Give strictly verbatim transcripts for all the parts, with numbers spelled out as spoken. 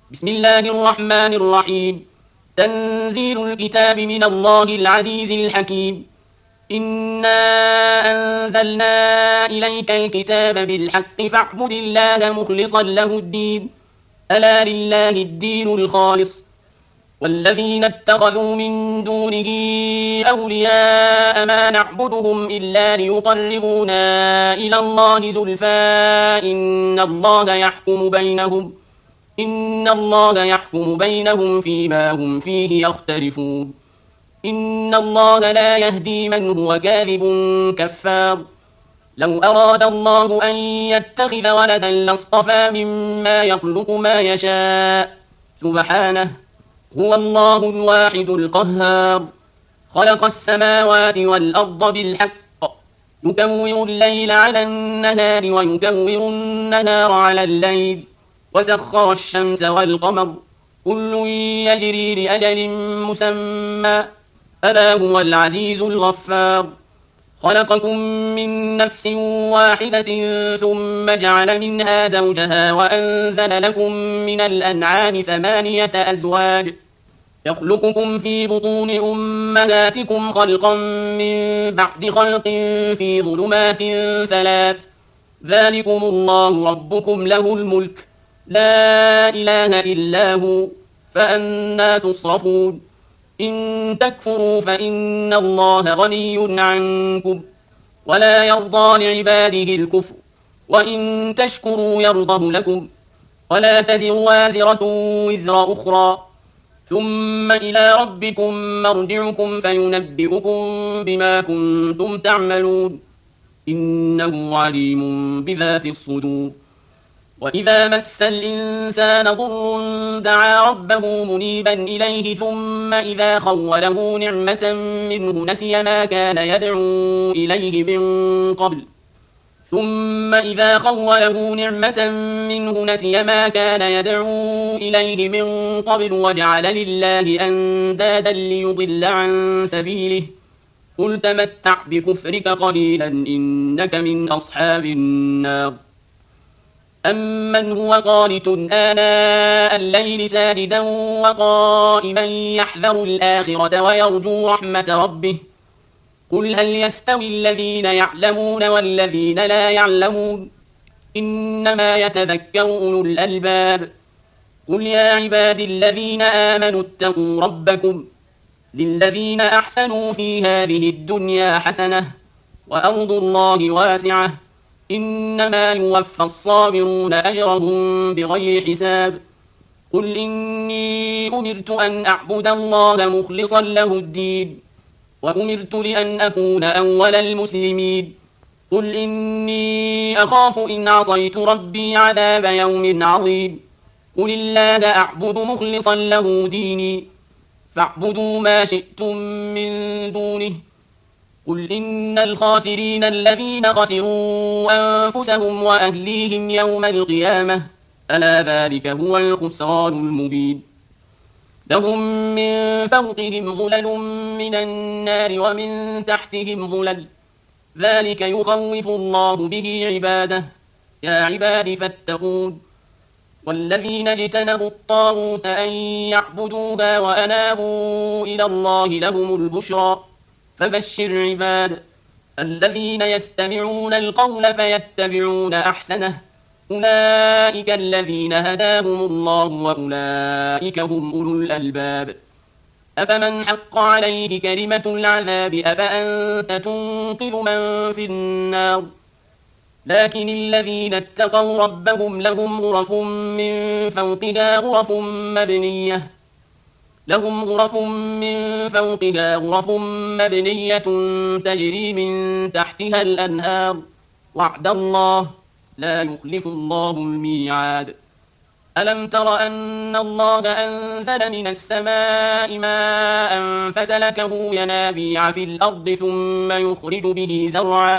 بسم الله الرحمن الرحيم. تنزيل الكتاب من الله العزيز الحكيم. إنا أنزلنا إليك الكتاب بالحق فاعبد الله مخلصا له الدين. ألا لله الدين الخالص. والذين اتخذوا من دونه أولياء ما نعبدهم إلا ليقربونا إلى الله زلفى إن الله يحكم بينهم إن الله يحكم بينهم فيما هم فيه يختلفون. إن الله لا يهدي من هو كاذب كفار. لو أراد الله أن يتخذ ولدا لاصطفى مما يخلق ما يشاء سبحانه هو الله الواحد القهار. خلق السماوات والأرض بالحق يكور الليل على النهار ويكور النهار على الليل وسخر الشمس والقمر كل يجري لأجل مسمى ألا هو العزيز الغفار. خلقكم من نفس واحدة ثم جعل منها زوجها وأنزل لكم من الأنعام ثمانية أزواج يخلقكم في بطون أمهاتكم خلقا من بعد خلق في ظلمات ثلاث ذلكم الله ربكم له الملك لا إله إلا هو فأنى تصرفون. إن تكفروا فإن الله غني عنكم ولا يرضى لعباده الكفر وإن تشكروا يرضه لكم ولا تزر وازرة وزر أخرى ثم إلى ربكم مرجعكم فينبئكم بما كنتم تعملون إنه عليم بذات الصدور. وإذا مس الإنسان ضر دعا ربه منيبا إليه ثم إذا خوله نعمة منه نسي ما كان يدعو إليه من قبل ثم إذا خوله نعمة منه نسي ما كان يدعو إليه من قبل وجعل لله أندادا ليضل عن سبيله قل تمتع بكفرك قليلا إنك من أصحاب النار. أمن هو قانت آناء الليل ساجدا وقائما يحذر الآخرة ويرجو رحمة ربه قل هل يستوي الذين يعلمون والذين لا يعلمون إنما يتذكر أولو الألباب. قل يا عبادي الذين آمنوا اتقوا ربكم للذين أحسنوا في هذه الدنيا حسنة وأرض الله واسعة إنما يوفى الصابرون أجرهم بغير حساب. قل إني أمرت أن أعبد الله مخلصا له الدين وأمرت لأن أكون أول المسلمين. قل إني أخاف إن عصيت ربي عذاب يوم عظيم. قل الله أعبد مخلصا له ديني فاعبدوا ما شئتم من دونه. قل إن الخاسرين الذين خسروا أنفسهم وأهليهم يوم القيامة ألا ذلك هو الخسران المبين. لهم من فوقهم ظلل من النار ومن تحتهم ظلل ذلك يخوف الله به عباده يا عباد فاتقون. والذين اجتنبوا الطاغوت أن يعبدوها وأنابوا إلى الله لهم البشرى فبشر عباد الذين يستمعون القول فيتبعون أحسنه أولئك الذين هداهم الله وأولئك هم أولو الألباب. أفمن حق عليه كلمة العذاب أفأنت تنقذ من في النار. لكن الذين اتقوا ربهم لهم غرف من فوقها غرف مبنية لهم غرف من فوقها غرف مبنية تجري من تحتها الأنهار وعد الله لا يخلف الله الميعاد. ألم تر أن الله أنزل من السماء ماء فسلكه ينابيع في الأرض ثم يخرج به زرعا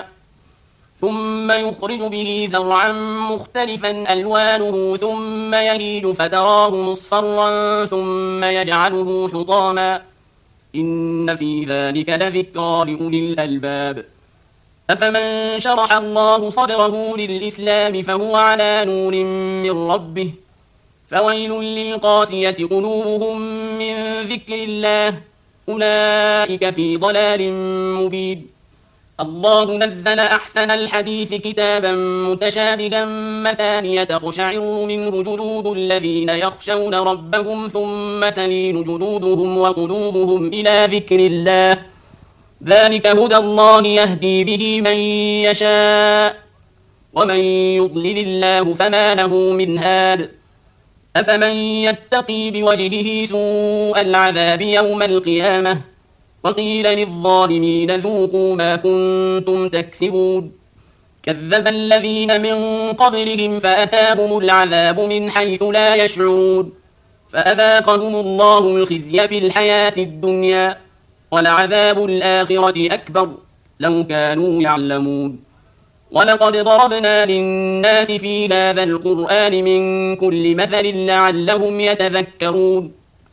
ثم يخرج به زرعا مختلفا ألوانه ثم يهيج فتراه مصفرا ثم يجعله حطاما إن في ذلك لذكرى لأولي الألباب. أفمن شرح الله صدره للإسلام فهو على نور من ربه فويل للقاسية قلوبهم من ذكر الله أولئك في ضلال مبين. الله نزل أحسن الحديث كتابا متشابها مثانية تقشعر منه جلود الذين يخشون ربهم ثم تلين جلودهم وقلوبهم إلى ذكر الله ذلك هدى الله يهدي به من يشاء ومن يضلل الله فما له من هاد. أفمن يتقي بوجهه سوء العذاب يوم القيامة وقيل للظالمين ذوقوا ما كنتم تكسبون. كذب الذين من قبلهم فأتاهم العذاب من حيث لا يشعرون فأذاقهم الله الخزي في الحياة الدنيا ولعذاب الآخرة أكبر لو كانوا يعلمون. ولقد ضربنا للناس في هذا القرآن من كل مثل لعلهم يتذكرون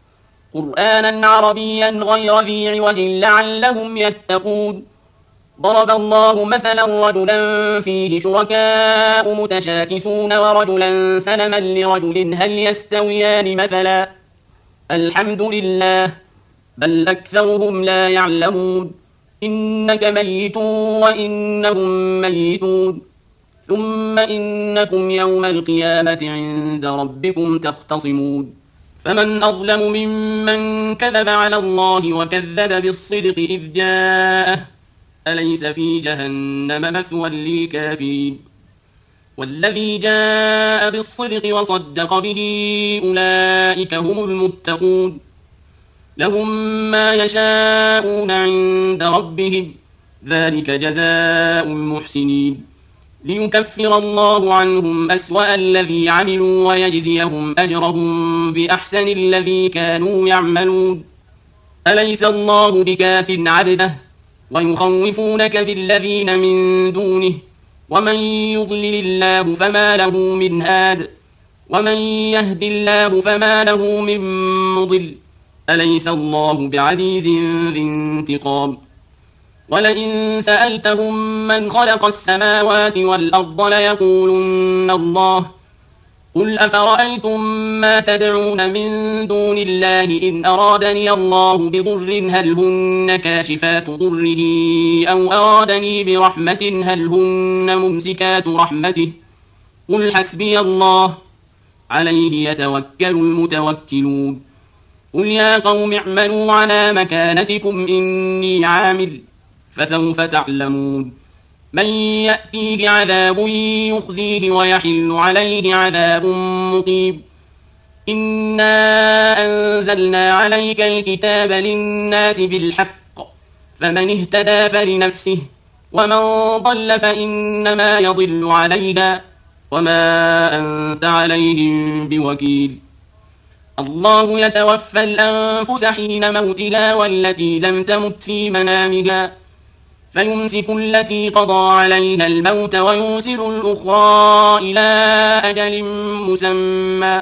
قرآنا عربيا غير ذي عوج لعلهم يتقون. ضرب الله مثلا رجلا فيه شركاء متشاكسون ورجلا سلما لرجل هل يستويان مثلا الحمد لله بل أكثرهم لا يعلمون. إنك ميت وإنهم ميتون ثم إنكم يوم القيامة عند ربكم تختصمون. فمن أظلم ممن كذب على الله وكذب بالصدق إذ جاءه أليس في جهنم مثوى للكافرين. والذي جاء بالصدق وصدق به أولئك هم المتقون لهم ما يشاءون عند ربهم ذلك جزاء المحسنين ليكفر الله عنهم أسوأ الذي عملوا ويجزيهم أجرهم بأحسن الذي كانوا يعملون. أليس الله بكاف عبده ويخوفونك بالذين من دونه ومن يضلل الله فما له من هاد ومن يهد الله فما له من مضل أليس الله بعزيز ذي انتقام. ولئن سألتهم من خلق السماوات والأرض ليقولن الله قل أفرأيتم ما تدعون من دون الله إن أرادني الله بضر هل هن كاشفات ضره أو أرادني برحمة هل هن ممسكات رحمته قل حسبي الله عليه يتوكل المتوكلون. قل يا قوم اعملوا على مكانتكم إني عامل فسوف تعلمون من يأتيه عذاب يخزيه ويحل عليه عذاب مقيم. إنا أنزلنا عليك الكتاب للناس بالحق فمن اهتدى فلنفسه ومن ضل فإنما يضل عليها وما أنت عليهم بوكيل. الله يتوفى الأنفس حين موتها والتي لم تمت في منامها فيمسك التي قضى عليها الموت ويرسل الأخرى إلى أجل مسمى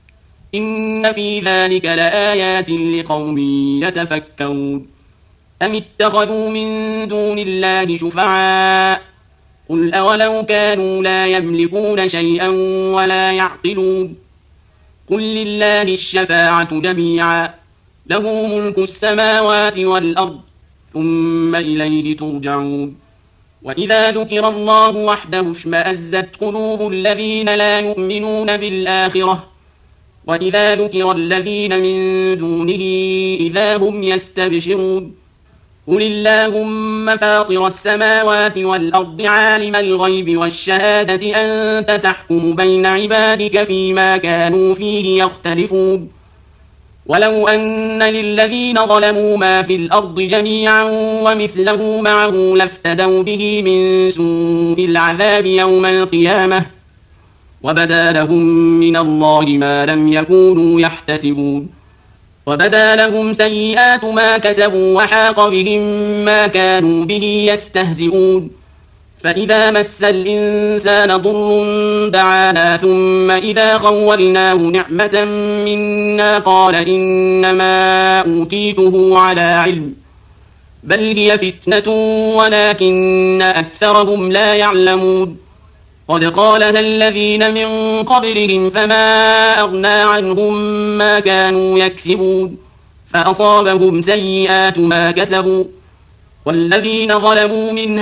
إن في ذلك لآيات لقوم يتفكرون. أم اتخذوا من دون الله شفعاء قل أولو كانوا لا يملكون شيئا ولا يعقلون قل لله الشفاعة جميعا له ملك السماوات والأرض ثم إليه ترجعون. وإذا ذكر الله وحده اشمأزت قلوب الذين لا يؤمنون بالآخرة وإذا ذكر الذين من دونه إذا هم يستبشرون. قل اللهم فاطر السماوات والأرض عالم الغيب والشهادة أنت تحكم بين عبادك فيما كانوا فيه يختلفون. ولو أن للذين ظلموا ما في الأرض جميعا ومثله معه لافتدوا به من سوء العذاب يوم القيامة وبدا لهم من الله ما لم يكونوا يحتسبون. وبدا لهم سيئات ما كسبوا وحاق بهم ما كانوا به يستهزئون. فإذا مس الإنسان ضر دعانا ثم إذا خولناه نعمة منا قال إنما أوتيته على علم بل هي فتنة ولكن أكثرهم لا يعلمون. قد قالها الذين من قبلهم فما أغنى عنهم ما كانوا يكسبون فأصابهم سيئات ما كسبوا والذين ظلموا من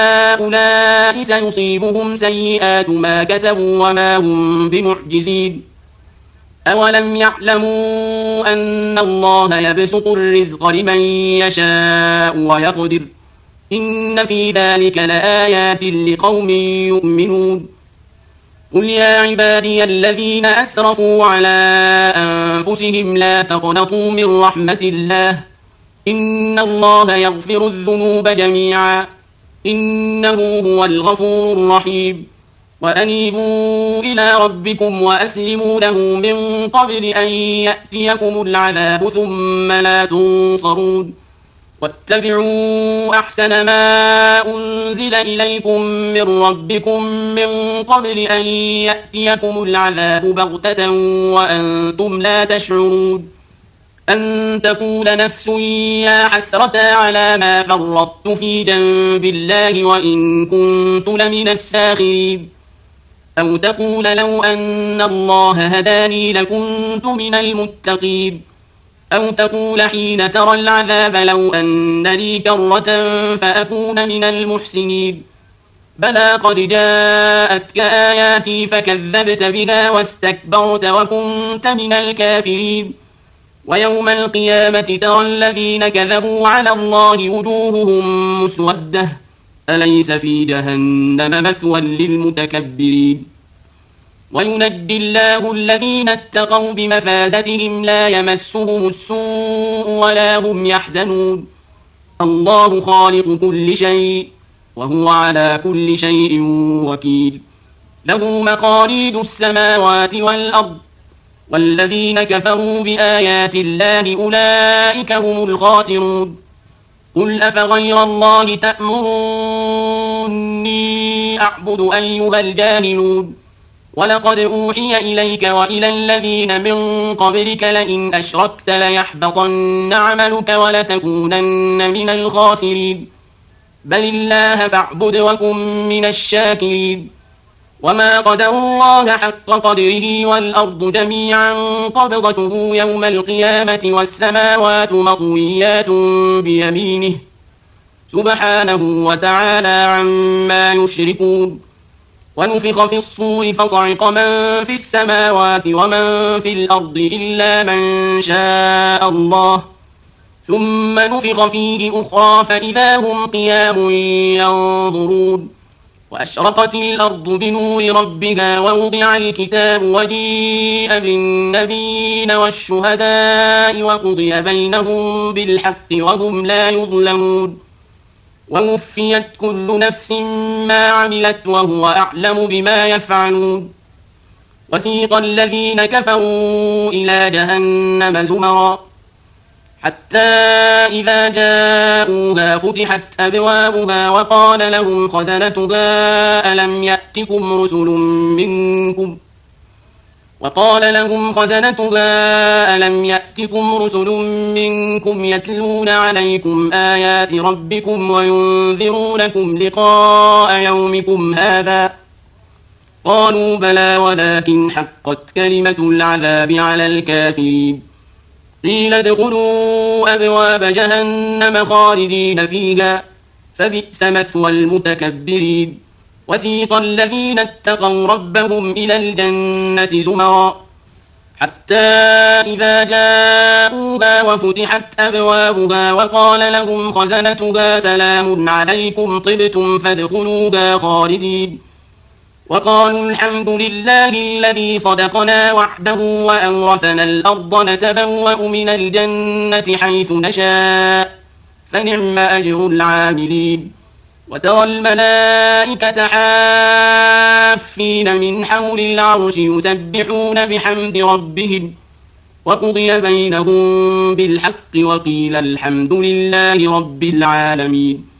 هؤلاء سيصيبهم سيئات ما كسبوا وما هم بمعجزين أولم يعلموا أن الله يبسط الرزق لمن يشاء ويقدر إن في ذلك لآيات لقوم يؤمنون قل يا عبادي الذين أسرفوا على أنفسهم لا تقنطوا من رحمة الله إن الله يغفر الذنوب جميعا إنه هو الغفور الرحيم وأنيبوا إلى ربكم وأسلموا له من قبل أن يأتيكم العذاب ثم لا تنصرون واتبعوا أحسن ما أنزل إليكم من ربكم من قبل أن يأتيكم العذاب بغتة وأنتم لا تشعرون أن تقول نفس يا حسرة على ما فرطت في جنب الله وإن كنت لمن الساخرين أو تقول لو أن الله هداني لكنت من المتقين أو تقول حين ترى العذاب لو أن لي كرة فأكون من المحسنين بلى قد جاءتك آياتي فكذبت بها واستكبرت وكنت من الكافرين ويوم القيامة ترى الذين كذبوا على الله وجوههم مسودة أليس في جهنم مثوى للمتكبرين وينجي الله الذين اتقوا بمفازتهم لا يمسهم السوء ولا هم يحزنون الله خالق كل شيء وهو على كل شيء وكيل له مقاليد السماوات والأرض والذين كفروا بآيات الله أولئك هم الخاسرون قل أفغير الله تأمروني أعبد أيها الجاهلون ولقد أوحي إليك وإلى الذين من قبلك لئن أشركت ليحبطن عملك ولتكونن من الخاسرين بل الله فاعبد وكن من الشاكرين وما قدر الله حق قدره والأرض جميعا قبضته يوم القيامة والسماوات مطويات بيمينه سبحانه وتعالى عما يشركون ونفخ في الصور فصعق من في السماوات ومن في الأرض إلا من شاء الله ثم نفخ فيه أخرى فإذا هم قيام ينظرون وأشرقت الأرض بنور ربها ووضع الكتاب وجيء بالنبيين والشهداء وقضي بينهم بالحق وهم لا يظلمون ووفيت كل نفس ما عملت وهو أعلم بما يفعلون وسيق الذين كفروا إلى جهنم زمرا حتى إذا جاءوها فتحت أبوابها وقال لهم خزنتها ألم يأتكم رسل منكم وقال لهم خزنتها ألم يأتكم رسل منكم يتلون عليكم آيات ربكم وينذرونكم لقاء يومكم هذا قالوا بلى ولكن حقت كلمة العذاب على الكافرين قيل ادخلوا أبواب جهنم خالدين فيها فبئس مثوى المتكبرين وسيق الذين اتقوا ربهم إلى الجنة زمرا حتى إذا جاءوها وفتحت أبوابها وقال لهم خزنتها سلام عليكم طبتم فادخلوها خالدين وقالوا الحمد لله الذي صدقنا وعده وأورثنا الأرض نتبوأ من الجنة حيث نشاء فنعم أجر العاملين وترى الملائكة حافين من حول العرش يسبحون بحمد ربهم وقضي بينهم بالحق وقيل الحمد لله رب العالمين